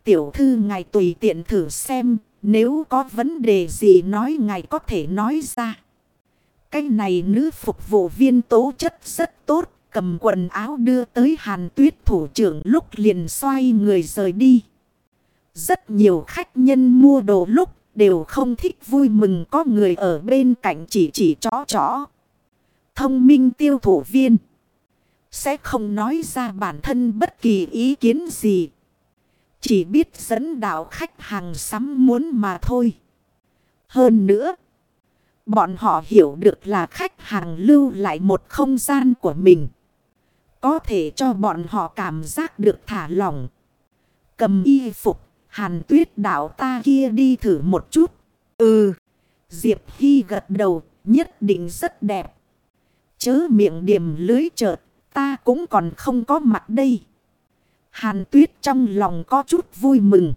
tiểu thư ngài tùy tiện thử xem. Nếu có vấn đề gì nói ngài có thể nói ra. Cái này nữ phục vụ viên tố chất rất tốt. Cầm quần áo đưa tới Hàn Tuyết thủ trưởng lúc liền xoay người rời đi. Rất nhiều khách nhân mua đồ lúc đều không thích vui mừng có người ở bên cạnh chỉ chó. Thông minh tiêu thụ viên sẽ không nói ra bản thân bất kỳ ý kiến gì. Chỉ biết dẫn đạo khách hàng sắm muốn mà thôi. Hơn nữa, bọn họ hiểu được là khách hàng lưu lại một không gian của mình. Có thể cho bọn họ cảm giác được thả lỏng. Cầm y phục, Hàn Tuyết đạo ta kia đi thử một chút. Ừ, Diệp Hy gật đầu, nhất định rất đẹp. Chớ miệng điểm lưới chợt, ta cũng còn không có mặt đây. Hàn Tuyết trong lòng có chút vui mừng.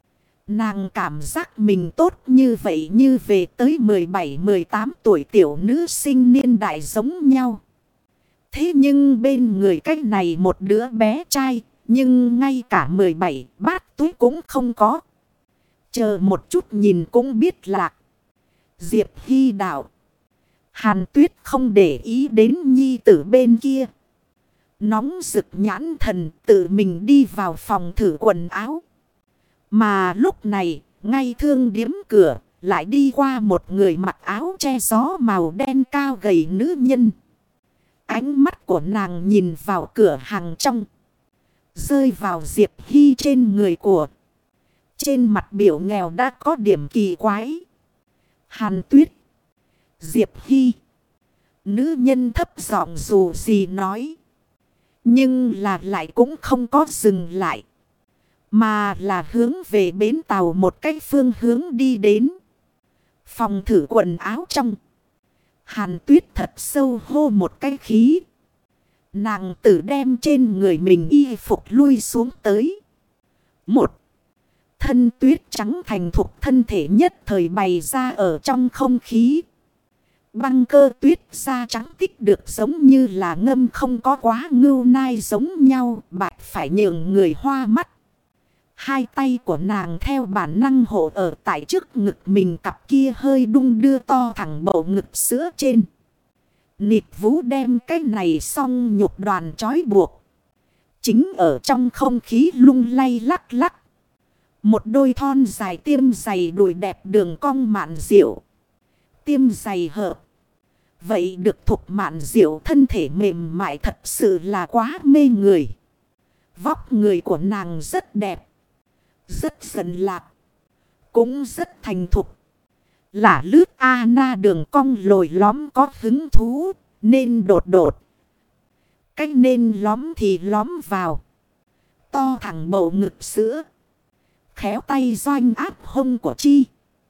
Nàng cảm giác mình tốt như vậy như về tới 17-18 tuổi tiểu nữ sinh niên đại giống nhau. Thế nhưng bên người cách này một đứa bé trai, nhưng ngay cả 17 bát túi cũng không có. Chờ một chút nhìn cũng biết lạc. Diệp Hy đạo. Hàn Tuyết không để ý đến nhi tử bên kia. Nóng rực nhãn thần tự mình đi vào phòng thử quần áo. Mà lúc này, ngay thương điếm cửa, lại đi qua một người mặc áo che gió màu đen cao gầy nữ nhân. Ánh mắt của nàng nhìn vào cửa hàng trong. Rơi vào Diệp Hy trên người của. Trên mặt biểu nghèo đã có điểm kỳ quái. Hàn Tuyết. Diệp Hy. Nữ nhân thấp giọng dù gì nói. Nhưng là lại cũng không có dừng lại. Mà là hướng về bến tàu một cái phương hướng đi đến. Phòng thử quần áo trong. Hàn Tuyết thật sâu hô một cái khí. Nàng tử đem trên người mình y phục lui xuống tới. Một. Thân tuyết trắng thành thục thân thể nhất thời bày ra ở trong không khí. Băng cơ tuyết da trắng tích được giống như là ngâm không có quá ngưu nai giống nhau. Bạch phải nhường người hoa mắt. Hai tay của nàng theo bản năng hộ ở tại trước ngực mình, cặp kia hơi đung đưa to thẳng bầu ngực sữa trên. Nịt Vũ đem cái này xong nhục đoàn trói buộc. Chính ở trong không khí lung lay lắc lắc. Một đôi thon dài tiêm dày đùi đẹp đường cong mạn diệu. Tiêm dày hợp. Vậy được Thục Mạn Diệu thân thể mềm mại thật sự là quá mê người. Vóc người của nàng rất đẹp. Rất dần lạc. Cũng rất thành thục. Lả lướt Anna đường cong lồi lõm có hứng thú. Nên đột đột. Cách nên lõm thì lõm vào. To thẳng bầu ngực sữa. Khéo tay doanh áp hông của chi.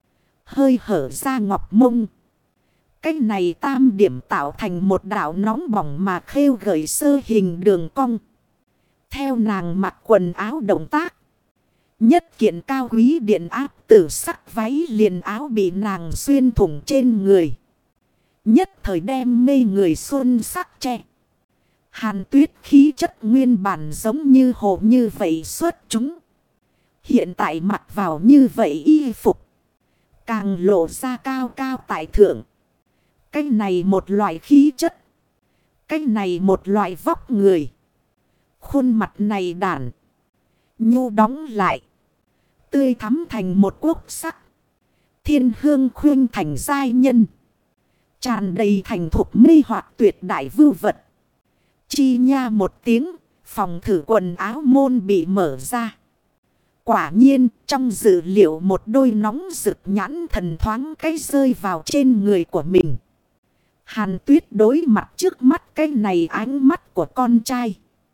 Hơi hở ra ngọc mông. Cái này tam điểm tạo thành một đảo nóng bỏng mà khêu gợi sơ hình đường cong. Theo nàng mặc quần áo động tác. Nhất kiện cao quý điện áp tử sắc váy liền áo bị nàng xuyên thủng trên người. Nhất thời đem mê người xuân sắc che. Hàn Tuyết khí chất nguyên bản giống như hồ như vậy xuất chúng. Hiện tại mặc vào như vậy y phục. Càng lộ ra cao cao tại thượng. Cái này một loại khí chất. Cái này một loại vóc người. Khuôn mặt này đản. Nhu đóng lại. Tươi thắm thành một quốc sắc. Thiên hương khuyên thành giai nhân. Tràn đầy thành thục mê hoặc tuyệt đại vưu vật. Chi nha một tiếng. Phòng thử quần áo môn bị mở ra. Quả nhiên trong dự liệu một đôi nóng rực nhãn thần thoáng cái rơi vào trên người của mình. Hàn Tuyết đối mặt trước mắt cái này ánh mắt của con trai.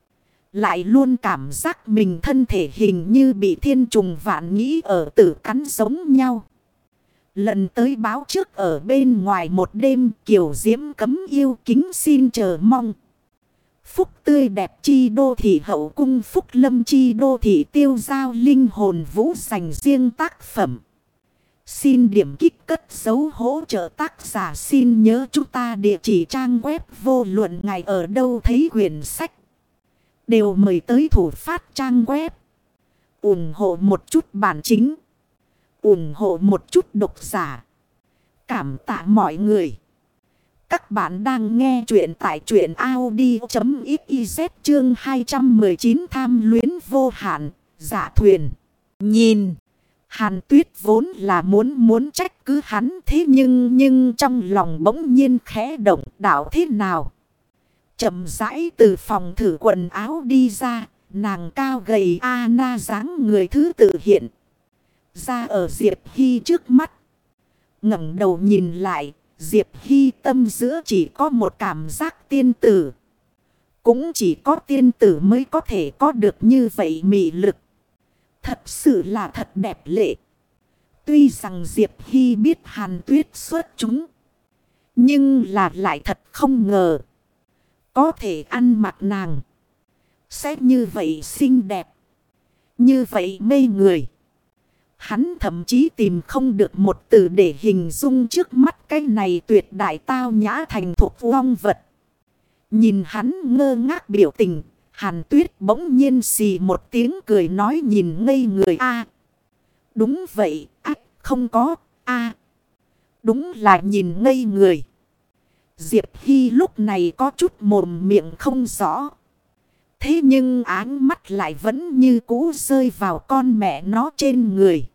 Lại luôn cảm giác mình thân thể hình như bị thiên trùng vạn nghĩ ở tử cắn giống nhau. Lần tới báo trước ở bên ngoài một đêm kiều diễm cấm yêu kính xin chờ mong. Phúc tươi đẹp chi đô thị hậu cung phúc lâm chi đô thị tiêu giao linh hồn vũ dành riêng tác phẩm. Xin điểm kích cất dấu hỗ trợ tác giả, xin nhớ chúng ta địa chỉ trang web vô luận ngài ở đâu thấy quyển sách. Đều mời tới thủ phát trang web ủng hộ một chút bản chính. Ủng hộ một chút độc giả. Cảm tạ mọi người. Các bạn đang nghe chuyện tại truyện audio.xyz chương 219 tham luyến vô hạn, dạ thuyền. Nhìn, Hàn Tuyết vốn là muốn trách cứ hắn, thế nhưng trong lòng bỗng nhiên khẽ động, đạo thế nào. Chậm rãi từ phòng thử quần áo đi ra, nàng cao gầy Anna dáng người thứ tự hiện ra ở Diệp Hy trước mắt. Ngẩng đầu nhìn lại, Diệp Hy tâm giữa chỉ có một cảm giác tiên tử. Cũng chỉ có tiên tử mới có thể có được như vậy mị lực. Thật sự là thật đẹp lệ. Tuy rằng Diệp Hy biết Hàn Tuyết xuất chúng, nhưng là lại thật không ngờ có thể ăn mặc nàng sẽ như vậy xinh đẹp, như vậy mê người. Hắn thậm chí tìm không được một từ để hình dung trước mắt cái này tuyệt đại tao nhã thành thục vong vật. Nhìn hắn ngơ ngác biểu tình, Hàn Tuyết bỗng nhiên xì một tiếng cười nói nhìn ngây người a. Đúng vậy, không có, đúng là nhìn ngây người. Diệp Hy lúc này có chút mồm miệng không rõ. Thế nhưng áng mắt lại vẫn như cũ rơi vào con mẹ nó trên người.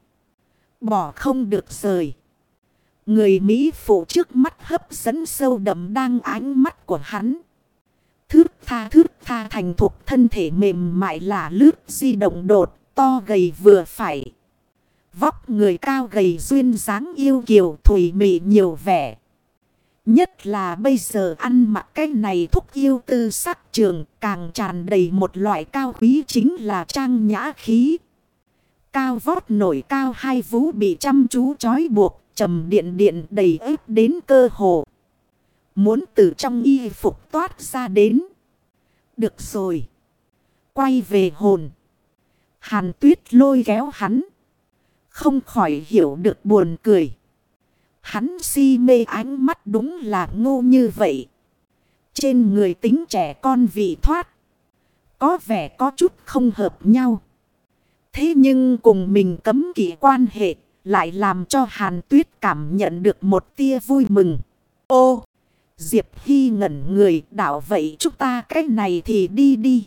Bỏ không được rời. Người Mỹ phụ trước mắt hấp dẫn sâu đậm đang ánh mắt của hắn. Thước tha thành thục thân thể mềm mại là lướt di động đột, to gầy vừa phải. Vóc người cao gầy duyên dáng yêu kiều thủy mị nhiều vẻ. Nhất là bây giờ ăn mặc cái này thúc yêu tư sắc trường càng tràn đầy một loại cao quý chính là trang nhã khí. Cao vót nổi cao hai vú bị chăm chú trói buộc, trầm điện đầy ếp đến cơ hồ. Muốn từ trong y phục toát ra đến. Được rồi. Quay về hồn. Hàn Tuyết lôi kéo hắn. Không khỏi hiểu được buồn cười. Hắn si mê ánh mắt đúng là ngu như vậy. Trên người tính trẻ con vị thoát. Có vẻ có chút không hợp nhau. Thế nhưng cùng mình cấm kỵ quan hệ lại làm cho Hàn Tuyết cảm nhận được một tia vui mừng. Ô! Diệp Hy ngẩn người đảo vậy chúng ta cái này thì đi.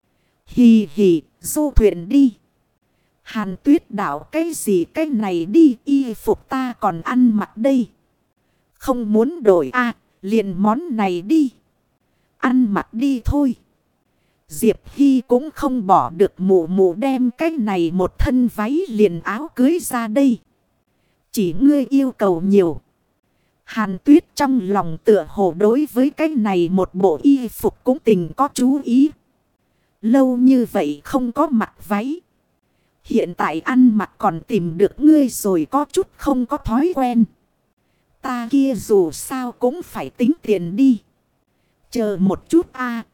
Hì hì, du thuyền đi. Hàn Tuyết đảo cái gì cái này đi, y phục ta còn ăn mặc đây. Không muốn đổi liền món này đi. Ăn mặc đi thôi. Diệp Hy cũng không bỏ được mụ đem cái này một thân váy liền áo cưới ra đây. Chỉ ngươi yêu cầu nhiều. Hàn Tuyết trong lòng tựa hồ đối với cái này một bộ y phục cũng tình có chú ý. Lâu như vậy không có mặc váy. Hiện tại ăn mặc còn tìm được ngươi rồi có chút không có thói quen. Ta kia dù sao cũng phải tính tiền đi. Chờ một chút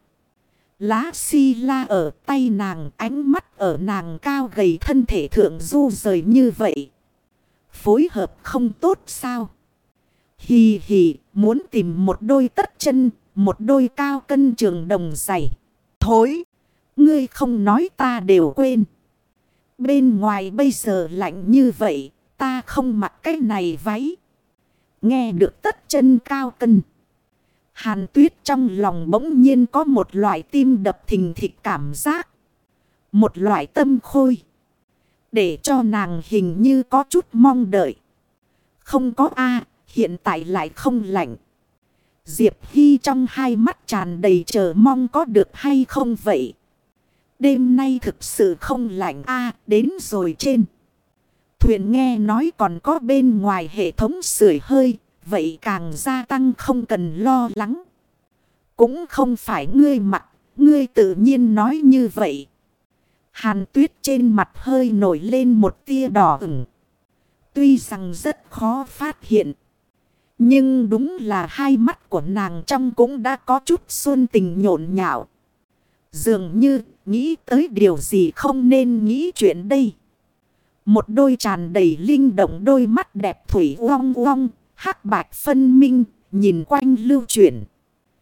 Lá xi la ở tay nàng, ánh mắt ở nàng cao gầy thân thể thượng du rời như vậy. Phối hợp không tốt sao? Hì hì, muốn tìm một đôi tất chân, một đôi cao cân trường đồng giày. Thối, ngươi không nói ta đều quên. Bên ngoài bây giờ lạnh như vậy, ta không mặc cái này váy. Nghe được tất chân cao cân. Hàn Tuyết trong lòng bỗng nhiên có một loại tim đập thình thịch cảm giác. Một loại tâm khôi. Để cho nàng hình như có chút mong đợi. Không có hiện tại lại không lạnh. Diệp Hy trong hai mắt tràn đầy chờ mong có được hay không vậy. Đêm nay thực sự không lạnh đến rồi trên. Thuyền nghe nói còn có bên ngoài hệ thống sưởi hơi. Vậy càng gia tăng không cần lo lắng. Cũng không phải ngươi mặc, ngươi tự nhiên nói như vậy. Hàn Tuyết trên mặt hơi nổi lên một tia đỏ ửng. Tuy rằng rất khó phát hiện. Nhưng đúng là hai mắt của nàng trong cũng đã có chút xuân tình nhộn nhạo. Dường như nghĩ tới điều gì không nên nghĩ chuyện đây. Một đôi tràn đầy linh động đôi mắt đẹp thủy uong uong. Hắc bạch phân minh, nhìn quanh lưu chuyển.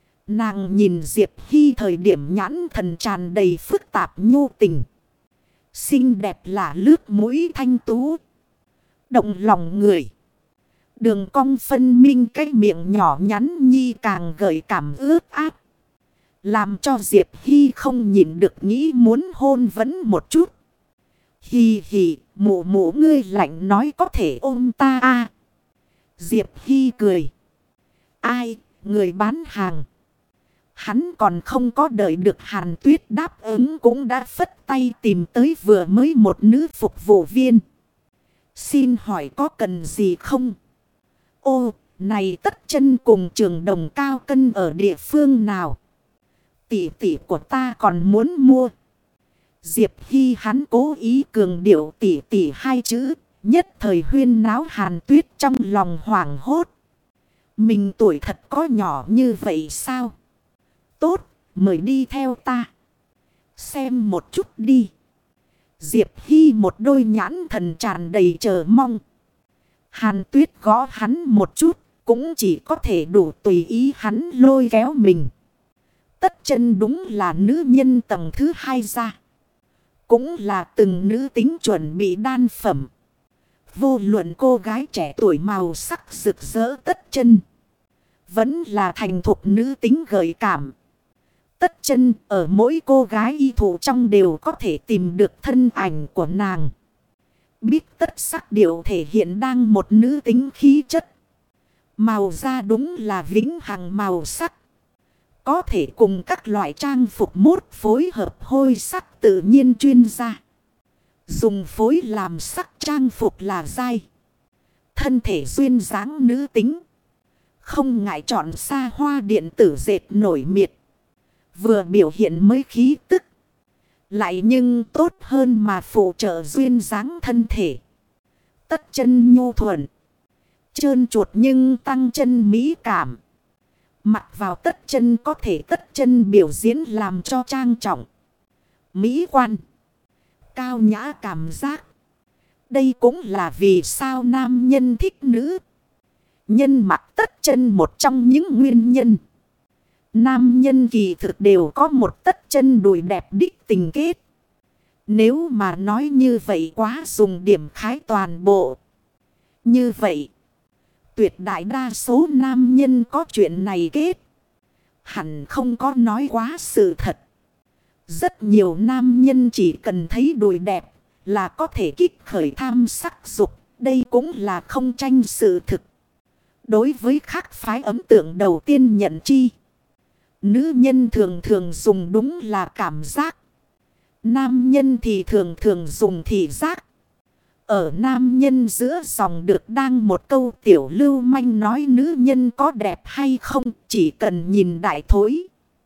Nàng nhìn Diệp Hy thời điểm nhãn thần tràn đầy phức tạp nhu tình. Xinh đẹp là lướt mũi thanh tú. Động lòng người. Đường cong phân minh cái miệng nhỏ nhắn nhi càng gợi cảm ướt át. Làm cho Diệp Hy không nhịn được nghĩ muốn hôn vẫn một chút. Hì hì, mụ mụ ngươi lạnh nói có thể ôm ta à. Diệp Hy cười. Ai, người bán hàng. Hắn còn không có đợi được Hàn Tuyết đáp ứng cũng đã phất tay tìm tới vừa mới một nữ phục vụ viên. Xin hỏi có cần gì không? Ô, này Tất Chân cùng Trường Đồng Cao Cân ở địa phương nào? Tỷ tỷ của ta còn muốn mua. Diệp Hy hắn cố ý cường điệu tỷ tỷ hai chữ. Nhất thời huyên náo Hàn Tuyết trong lòng hoảng hốt. Mình tuổi thật có nhỏ như vậy sao? Tốt, mời đi theo ta. Xem một chút đi. Diệp Hy một đôi nhãn thần tràn đầy chờ mong. Hàn Tuyết gõ hắn một chút, cũng chỉ có thể đủ tùy ý hắn lôi kéo mình. Tất Chân đúng là nữ nhân tầng thứ hai ra. Cũng là từng nữ tính chuẩn bị đan phẩm. Vô luận cô gái trẻ tuổi màu sắc rực rỡ Tất Chân. Vẫn là thành thục nữ tính gợi cảm. Tất Chân ở mỗi cô gái y thủ trong đều có thể tìm được thân ảnh của nàng. Biết tất sắc điệu thể hiện đang một nữ tính khí chất. Màu da đúng là vĩnh hằng màu sắc. Có thể cùng các loại trang phục mốt phối hợp hôi sắc tự nhiên chuyên gia. Dùng phối làm sắc trang phục là dai. Thân thể duyên dáng nữ tính. Không ngại chọn xa hoa điện tử dệt nổi miệt. Vừa biểu hiện mới khí tức. Lại nhưng tốt hơn mà phụ trợ duyên dáng thân thể. Tất Chân nhu thuận. Trơn chuột nhưng tăng chân mỹ cảm. Mặc vào Tất Chân có thể Tất Chân biểu diễn làm cho trang trọng. Mỹ quan. Cao nhã cảm giác. Đây cũng là vì sao nam nhân thích nữ. Nhân mặc Tất Chân một trong những nguyên nhân. Nam nhân kỳ thực đều có một Tất Chân đùi đẹp đích tình kết. Nếu mà nói như vậy quá dùng điểm khái toàn bộ. Như vậy, tuyệt đại đa số nam nhân có chuyện này kết. Hẳn không có nói quá sự thật. Rất nhiều nam nhân chỉ cần thấy đùi đẹp là có thể kích khởi tham sắc dục. Đây cũng là không tranh sự thực. Đối với khác phái ấn tượng đầu tiên nhận chi. Nữ nhân thường thường dùng đúng là cảm giác. Nam nhân thì thường thường dùng thị giác. Ở nam nhân giữa dòng được đang một câu tiểu lưu manh nói nữ nhân có đẹp hay không chỉ cần nhìn đại thối.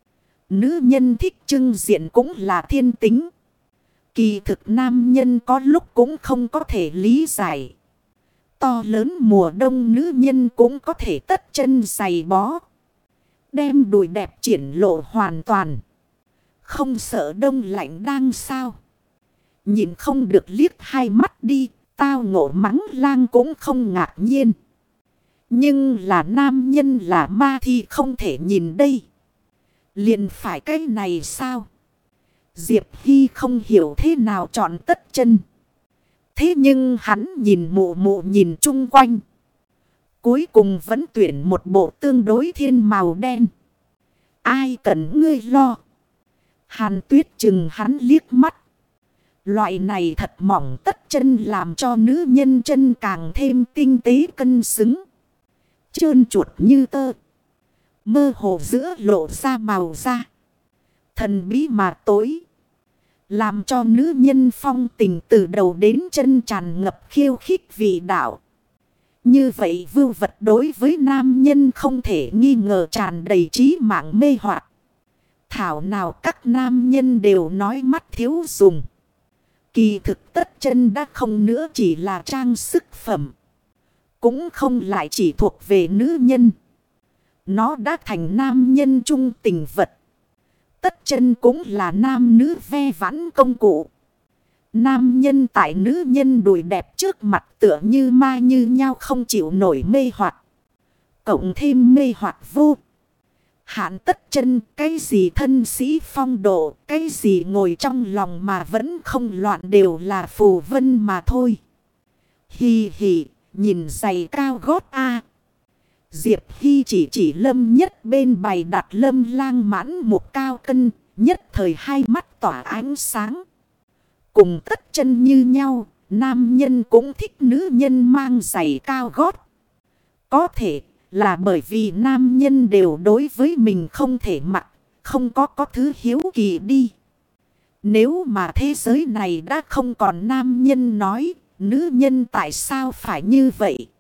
Nữ nhân thích trưng diện cũng là thiên tính. Kỳ thực nam nhân có lúc cũng không có thể lý giải. To lớn mùa đông nữ nhân cũng có thể Tất Chân giày bó. Đem đùi đẹp triển lộ hoàn toàn. Không sợ đông lạnh đang sao. Nhìn không được liếc hai mắt đi. Tao ngộ mắng lang cũng không ngạc nhiên. Nhưng là nam nhân là ma thì không thể nhìn đây. Liền phải cái này sao? Diệp Hy không hiểu thế nào chọn Tất Chân. Thế nhưng hắn nhìn mụ mụ nhìn chung quanh. Cuối cùng vẫn tuyển một bộ tương đối thiên màu đen. Ai cần ngươi lo. Hàn Tuyết chừng hắn liếc mắt. Loại này thật mỏng Tất Chân làm cho nữ nhân chân càng thêm tinh tế cân xứng. Trơn chuột như tơ. Mơ hồ giữa lộ ra màu da. Thần bí mà tối. Làm cho nữ nhân phong tình từ đầu đến chân tràn ngập khiêu khích vị đạo. Như vậy vưu vật đối với nam nhân không thể nghi ngờ tràn đầy trí mạng mê hoặc. Thảo nào các nam nhân đều nói mắt thiếu dùng. Kỳ thực Tất Chân đã không nữa chỉ là trang sức phẩm. Cũng không lại chỉ thuộc về nữ nhân. Nó đã thành nam nhân trung tình vật. Tất Chân cũng là nam nữ ve vãn công cụ. Nam nhân tại nữ nhân đùi đẹp trước mặt tựa như ma như nhau không chịu nổi mê hoặc. Cộng thêm mê hoặc vô Hạn Tất Chân, cái gì thân sĩ phong độ, cái gì ngồi trong lòng mà vẫn không loạn đều là phù vân mà thôi. Hì hì, nhìn giày cao gót a. Diệp Hy chỉ Lâm Nhất bên bày đặt Lâm Lang mãn một cao cân, nhất thời hai mắt tỏa ánh sáng. Cùng Tất Chân như nhau, nam nhân cũng thích nữ nhân mang giày cao gót. Có thể là bởi vì nam nhân đều đối với mình không thể mặc, không có thứ hiếu kỳ đi. Nếu mà thế giới này đã không còn nam nhân nói, nữ nhân tại sao phải như vậy?